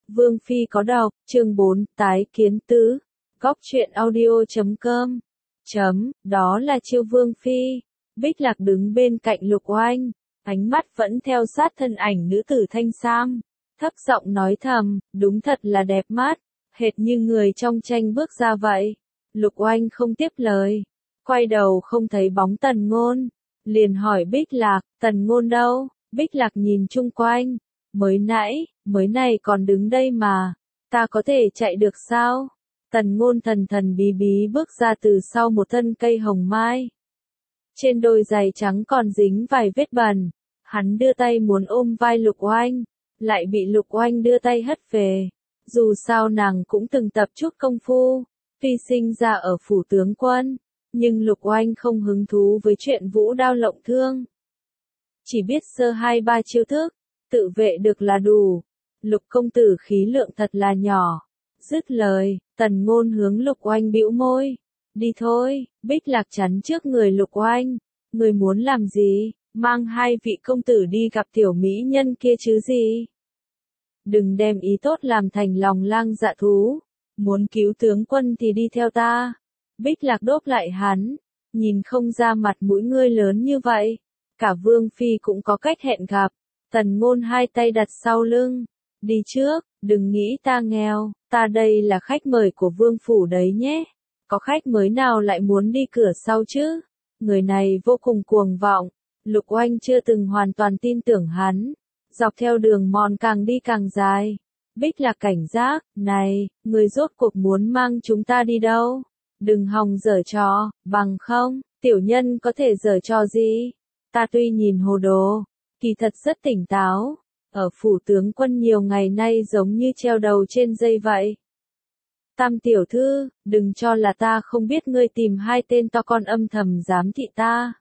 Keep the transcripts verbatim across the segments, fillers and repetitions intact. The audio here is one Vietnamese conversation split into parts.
Vương Phi có đọc, chương bốn, tái kiến tứ. Góc truyện audio chấm com. Chấm, đó là Chiêu Vương Phi. Bích Lạc đứng bên cạnh Lục Oanh, ánh mắt vẫn theo sát thân ảnh nữ tử thanh sam. Thấp giọng nói thầm, đúng thật là đẹp mắt, hệt như người trong tranh bước ra vậy. Lục Oanh không tiếp lời, quay đầu không thấy bóng Tần Ngôn, liền hỏi Bích Lạc, Tần Ngôn đâu? Bích Lạc nhìn chung quanh, mới nãy, mới này còn đứng đây mà, ta có thể chạy được sao? Tần Ngôn thần thần bí bí bước ra từ sau một thân cây hồng mai. Trên đôi giày trắng còn dính vài vết bẩn, hắn đưa tay muốn ôm vai Lục Oanh, lại bị Lục Oanh đưa tay hất về. Dù sao nàng cũng từng tập chút công phu, tuy sinh ra ở phủ tướng quân, nhưng Lục Oanh không hứng thú với chuyện vũ đao lộng thương. Chỉ biết sơ hai ba chiêu thức, tự vệ được là đủ. Lục công tử khí lượng thật là nhỏ. Dứt lời, Tần Ngôn hướng Lục Oanh bĩu môi. Đi thôi. Bích Lạc chắn trước người Lục Oanh. Người muốn làm gì? Mang hai vị công tử đi gặp tiểu mỹ nhân kia chứ gì? Đừng đem ý tốt làm thành lòng lang dạ thú. Muốn cứu tướng quân thì đi theo ta. Bích Lạc đốp lại hắn. Nhìn không ra mặt mũi ngươi lớn như vậy. Cả Vương Phi cũng có cách hẹn gặp. Tần Ngôn hai tay đặt sau lưng. Đi trước, đừng nghĩ ta nghèo, ta đây là khách mời của Vương Phủ đấy nhé. Có khách mới nào lại muốn đi cửa sau chứ? Người này vô cùng cuồng vọng. Lục Oanh chưa từng hoàn toàn tin tưởng hắn. Dọc theo đường mòn càng đi càng dài. Bích Lạc cảnh giác, này, người rốt cuộc muốn mang chúng ta đi đâu? Đừng hòng giở trò, bằng không, tiểu nhân có thể giở trò gì? Ta tuy nhìn hồ đồ, kỳ thật rất tỉnh táo. Ở phủ tướng quân nhiều ngày nay giống như treo đầu trên dây vậy. Tam tiểu thư, đừng cho là ta không biết ngươi tìm hai tên to con âm thầm giám thị ta.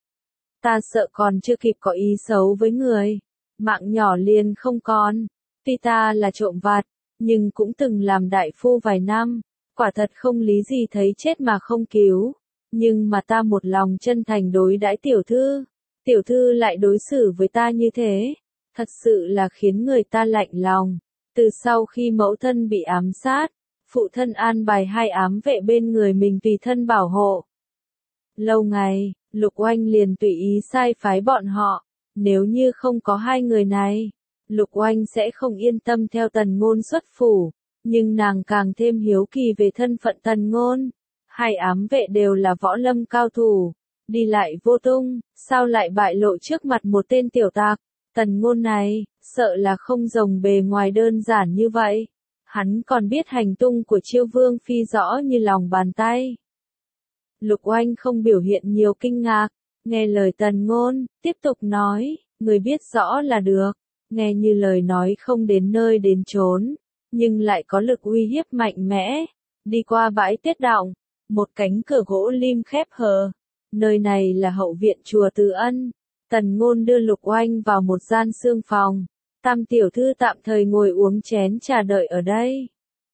Ta sợ còn chưa kịp có ý xấu với người, mạng nhỏ liền không còn. Tuy ta là trộm vặt, nhưng cũng từng làm đại phu vài năm, quả thật không lý gì thấy chết mà không cứu. Nhưng mà ta một lòng chân thành đối đãi tiểu thư, tiểu thư lại đối xử với ta như thế. Thật sự là khiến người ta lạnh lòng. Từ sau khi mẫu thân bị ám sát, phụ thân an bài hai ám vệ bên người mình tùy thân bảo hộ. Lâu ngày, Lục Oanh liền tùy ý sai phái bọn họ. Nếu như không có hai người này, Lục Oanh sẽ không yên tâm theo Tần Ngôn xuất phủ. Nhưng nàng càng thêm hiếu kỳ về thân phận Tần Ngôn. Hai ám vệ đều là võ lâm cao thủ, đi lại vô tung, sao lại bại lộ trước mặt một tên tiểu tặc? Tần Ngôn này, sợ là không rồng bề ngoài đơn giản như vậy. Hắn còn biết hành tung của Chiêu Vương Phi rõ như lòng bàn tay. Lục Oanh không biểu hiện nhiều kinh ngạc, nghe lời Tần Ngôn, tiếp tục nói, người biết rõ là được, nghe như lời nói không đến nơi đến chốn, nhưng lại có lực uy hiếp mạnh mẽ. Đi qua bãi Tiết Động, một cánh cửa gỗ lim khép hờ, nơi này là hậu viện chùa Từ Ân. Tần Ngôn đưa Lục Oanh vào một gian xương phòng. Tam tiểu thư tạm thời ngồi uống chén trà đợi ở đây.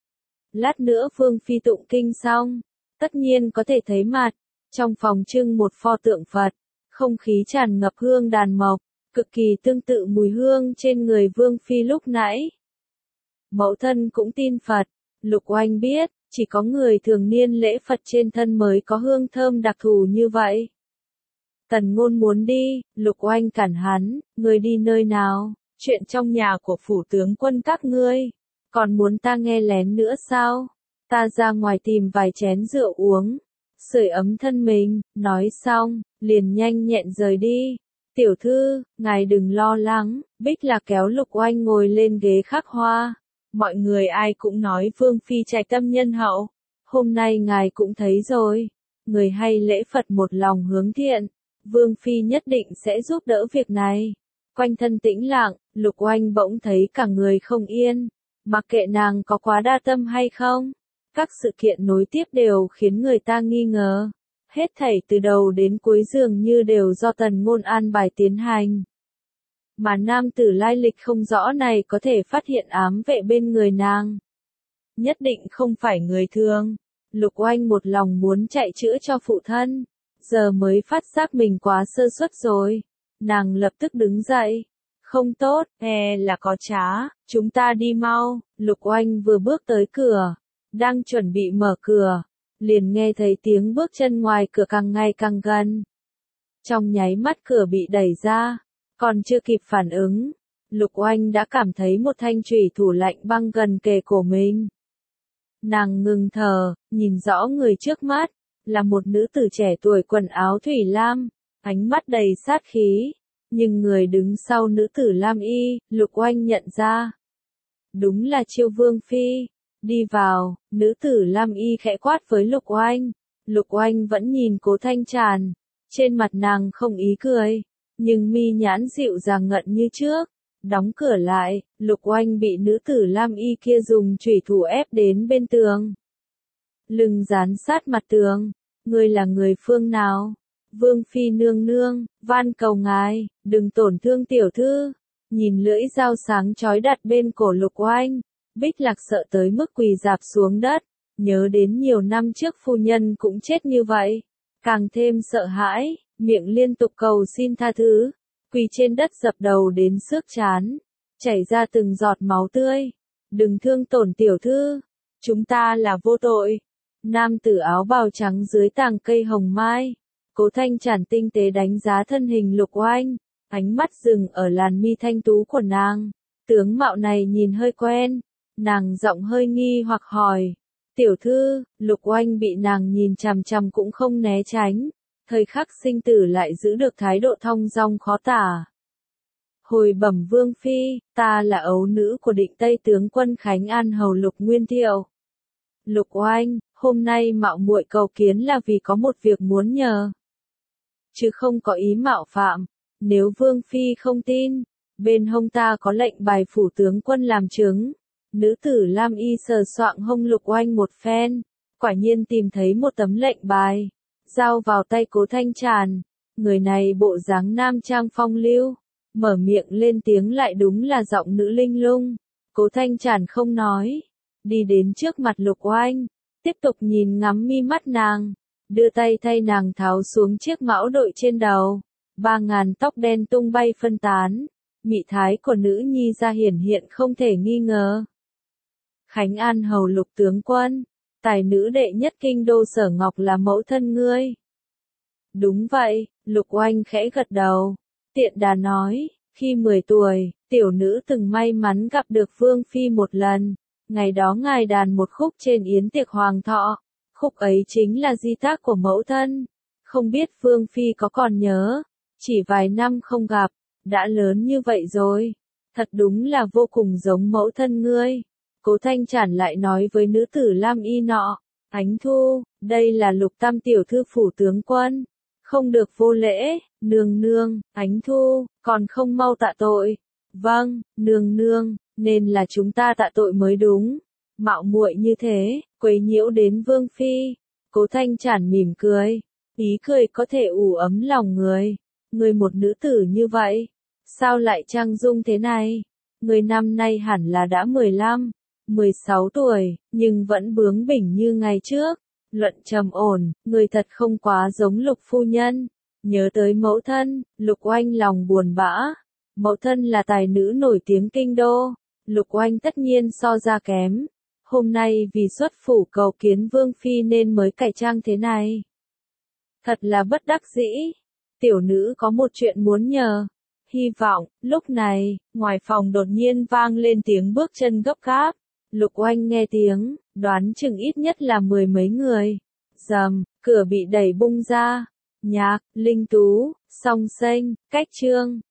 Lát nữa Vương Phi tụng kinh xong, tất nhiên có thể thấy mặt. Trong phòng trưng một pho tượng Phật, không khí tràn ngập hương đàn mộc, cực kỳ tương tự mùi hương trên người Vương Phi lúc nãy. Mẫu thân cũng tin Phật, Lục Oanh biết, chỉ có người thường niên lễ Phật trên thân mới có hương thơm đặc thù như vậy. Tần Ngôn muốn đi, Lục Oanh cản hắn, ngươi đi nơi nào? Chuyện trong nhà của phủ tướng quân các ngươi, còn muốn ta nghe lén nữa sao? Ta ra ngoài tìm vài chén rượu uống, sưởi ấm thân mình. Nói xong, liền nhanh nhẹn rời đi. Tiểu thư, ngài đừng lo lắng. Bích Lạc kéo Lục Oanh ngồi lên ghế khắc hoa. Mọi người ai cũng nói Vương Phi trạch tâm nhân hậu. Hôm nay ngài cũng thấy rồi, người hay lễ Phật một lòng hướng thiện, Vương Phi nhất định sẽ giúp đỡ việc này. Quanh thân tĩnh lặng, Lục Oanh bỗng thấy cả người không yên. Mặc kệ nàng có quá đa tâm hay không, các sự kiện nối tiếp đều khiến người ta nghi ngờ. Hết thảy từ đầu đến cuối dường như đều do Tần Ngôn an bài tiến hành. Mà nam tử lai lịch không rõ này có thể phát hiện ám vệ bên người nàng. Nhất định không phải người thường. Lục Oanh một lòng muốn chạy chữa cho phụ thân, giờ mới phát giác mình quá sơ suất rồi. Nàng lập tức đứng dậy. Không tốt, e là có trá, chúng ta đi mau. Lục Oanh vừa bước tới cửa, đang chuẩn bị mở cửa, liền nghe thấy tiếng bước chân ngoài cửa càng ngày càng gần. Trong nháy mắt cửa bị đẩy ra, còn chưa kịp phản ứng, Lục Oanh đã cảm thấy một thanh chủy thủ lạnh băng gần kề cổ mình. Nàng ngừng thở, nhìn rõ người trước mắt, là một nữ tử trẻ tuổi quần áo thủy lam, ánh mắt đầy sát khí, nhưng người đứng sau nữ tử lam y, Lục Oanh nhận ra. Đúng là Chiêu Vương Phi. Đi vào, nữ tử lam y khẽ quát với Lục Oanh. Lục Oanh vẫn nhìn Cố Thanh Tràn, trên mặt nàng không ý cười, nhưng mi nhãn dịu dàng ngận như trước. Đóng cửa lại, Lục Oanh bị nữ tử lam y kia dùng chủy thủ ép đến bên tường. Lưng dán sát mặt tường. Ngươi là người phương nào? Vương Phi nương nương, van cầu ngài, đừng tổn thương tiểu thư. Nhìn lưỡi dao sáng chói đặt bên cổ Lục Oanh, Bích Lạc sợ tới mức quỳ rạp xuống đất, nhớ đến nhiều năm trước phu nhân cũng chết như vậy, càng thêm sợ hãi, miệng liên tục cầu xin tha thứ, quỳ trên đất dập đầu đến xước trán, chảy ra từng giọt máu tươi. Đừng thương tổn tiểu thư, chúng ta là vô tội. Nam tử áo bào trắng dưới tàng cây hồng mai, Cố Thanh Tràn tinh tế đánh giá thân hình Lục Oanh, ánh mắt dừng ở làn mi thanh tú của nàng. Tướng mạo này nhìn hơi quen, nàng giọng hơi nghi hoặc hỏi. Tiểu thư, Lục Oanh bị nàng nhìn chằm chằm cũng không né tránh, thời khắc sinh tử lại giữ được thái độ thong dong khó tả. Hồi bẩm Vương Phi, ta là ấu nữ của định Tây tướng quân Khánh An hầu Lục Nguyên Thiệu. Lục Oanh, hôm nay mạo muội cầu kiến là vì có một việc muốn nhờ, chứ không có ý mạo phạm. Nếu Vương Phi không tin, bên hông ta có lệnh bài phủ tướng quân làm chứng. Nữ tử lam y sờ soạng hông Lục Oanh một phen, quả nhiên tìm thấy một tấm lệnh bài, giao vào tay Cố Thanh Tràn. Người này bộ dáng nam trang phong lưu, mở miệng lên tiếng lại đúng là giọng nữ linh lung. Cố Thanh Tràn không nói, đi đến trước mặt Lục Oanh, tiếp tục nhìn ngắm mi mắt nàng, đưa tay thay nàng tháo xuống chiếc mão đội trên đầu. Ba ngàn tóc đen tung bay phân tán, mị thái của nữ nhi ra hiển hiện không thể nghi ngờ. Khánh An hầu Lục tướng quân, tài nữ đệ nhất kinh đô Sở Ngọc là mẫu thân ngươi. Đúng vậy, Lục Oanh khẽ gật đầu, tiện đà nói, khi mười tuổi, tiểu nữ từng may mắn gặp được Vương Phi một lần, ngày đó ngài đàn một khúc trên yến tiệc hoàng thọ, khúc ấy chính là di tác của mẫu thân, không biết Vương Phi có còn nhớ, chỉ vài năm không gặp, đã lớn như vậy rồi, thật đúng là vô cùng giống mẫu thân ngươi. Cố Thanh Tràn lại nói với nữ tử lam y nọ, Ánh Thu, đây là Lục tam tiểu thư phủ tướng quân, không được vô lễ. Nương nương, Ánh Thu, còn không mau tạ tội. Vâng, nương nương, nên là chúng ta tạ tội mới đúng. Mạo muội như thế, quấy nhiễu đến Vương Phi. Cố Thanh Tràn mỉm cười, ý cười có thể ủ ấm lòng người. Người một nữ tử như vậy, sao lại trang dung thế này? Người năm nay hẳn là đã mười lăm, mười sáu tuổi, nhưng vẫn bướng bỉnh như ngày trước. Luận trầm ổn, người thật không quá giống Lục phu nhân. Nhớ tới mẫu thân, Lục Oanh lòng buồn bã. Mẫu thân là tài nữ nổi tiếng kinh đô, Lục Oanh tất nhiên so ra kém. Hôm nay vì xuất phủ cầu kiến Vương Phi nên mới cải trang thế này. Thật là bất đắc dĩ. Tiểu nữ có một chuyện muốn nhờ. Hy vọng, lúc này, ngoài phòng đột nhiên vang lên tiếng bước chân gấp gáp. Lục Oanh nghe tiếng, đoán chừng ít nhất là mười mấy người. Rầm, cửa bị đẩy bung ra. Nhạc, Linh Tú, Song Sênh, Cách Trương,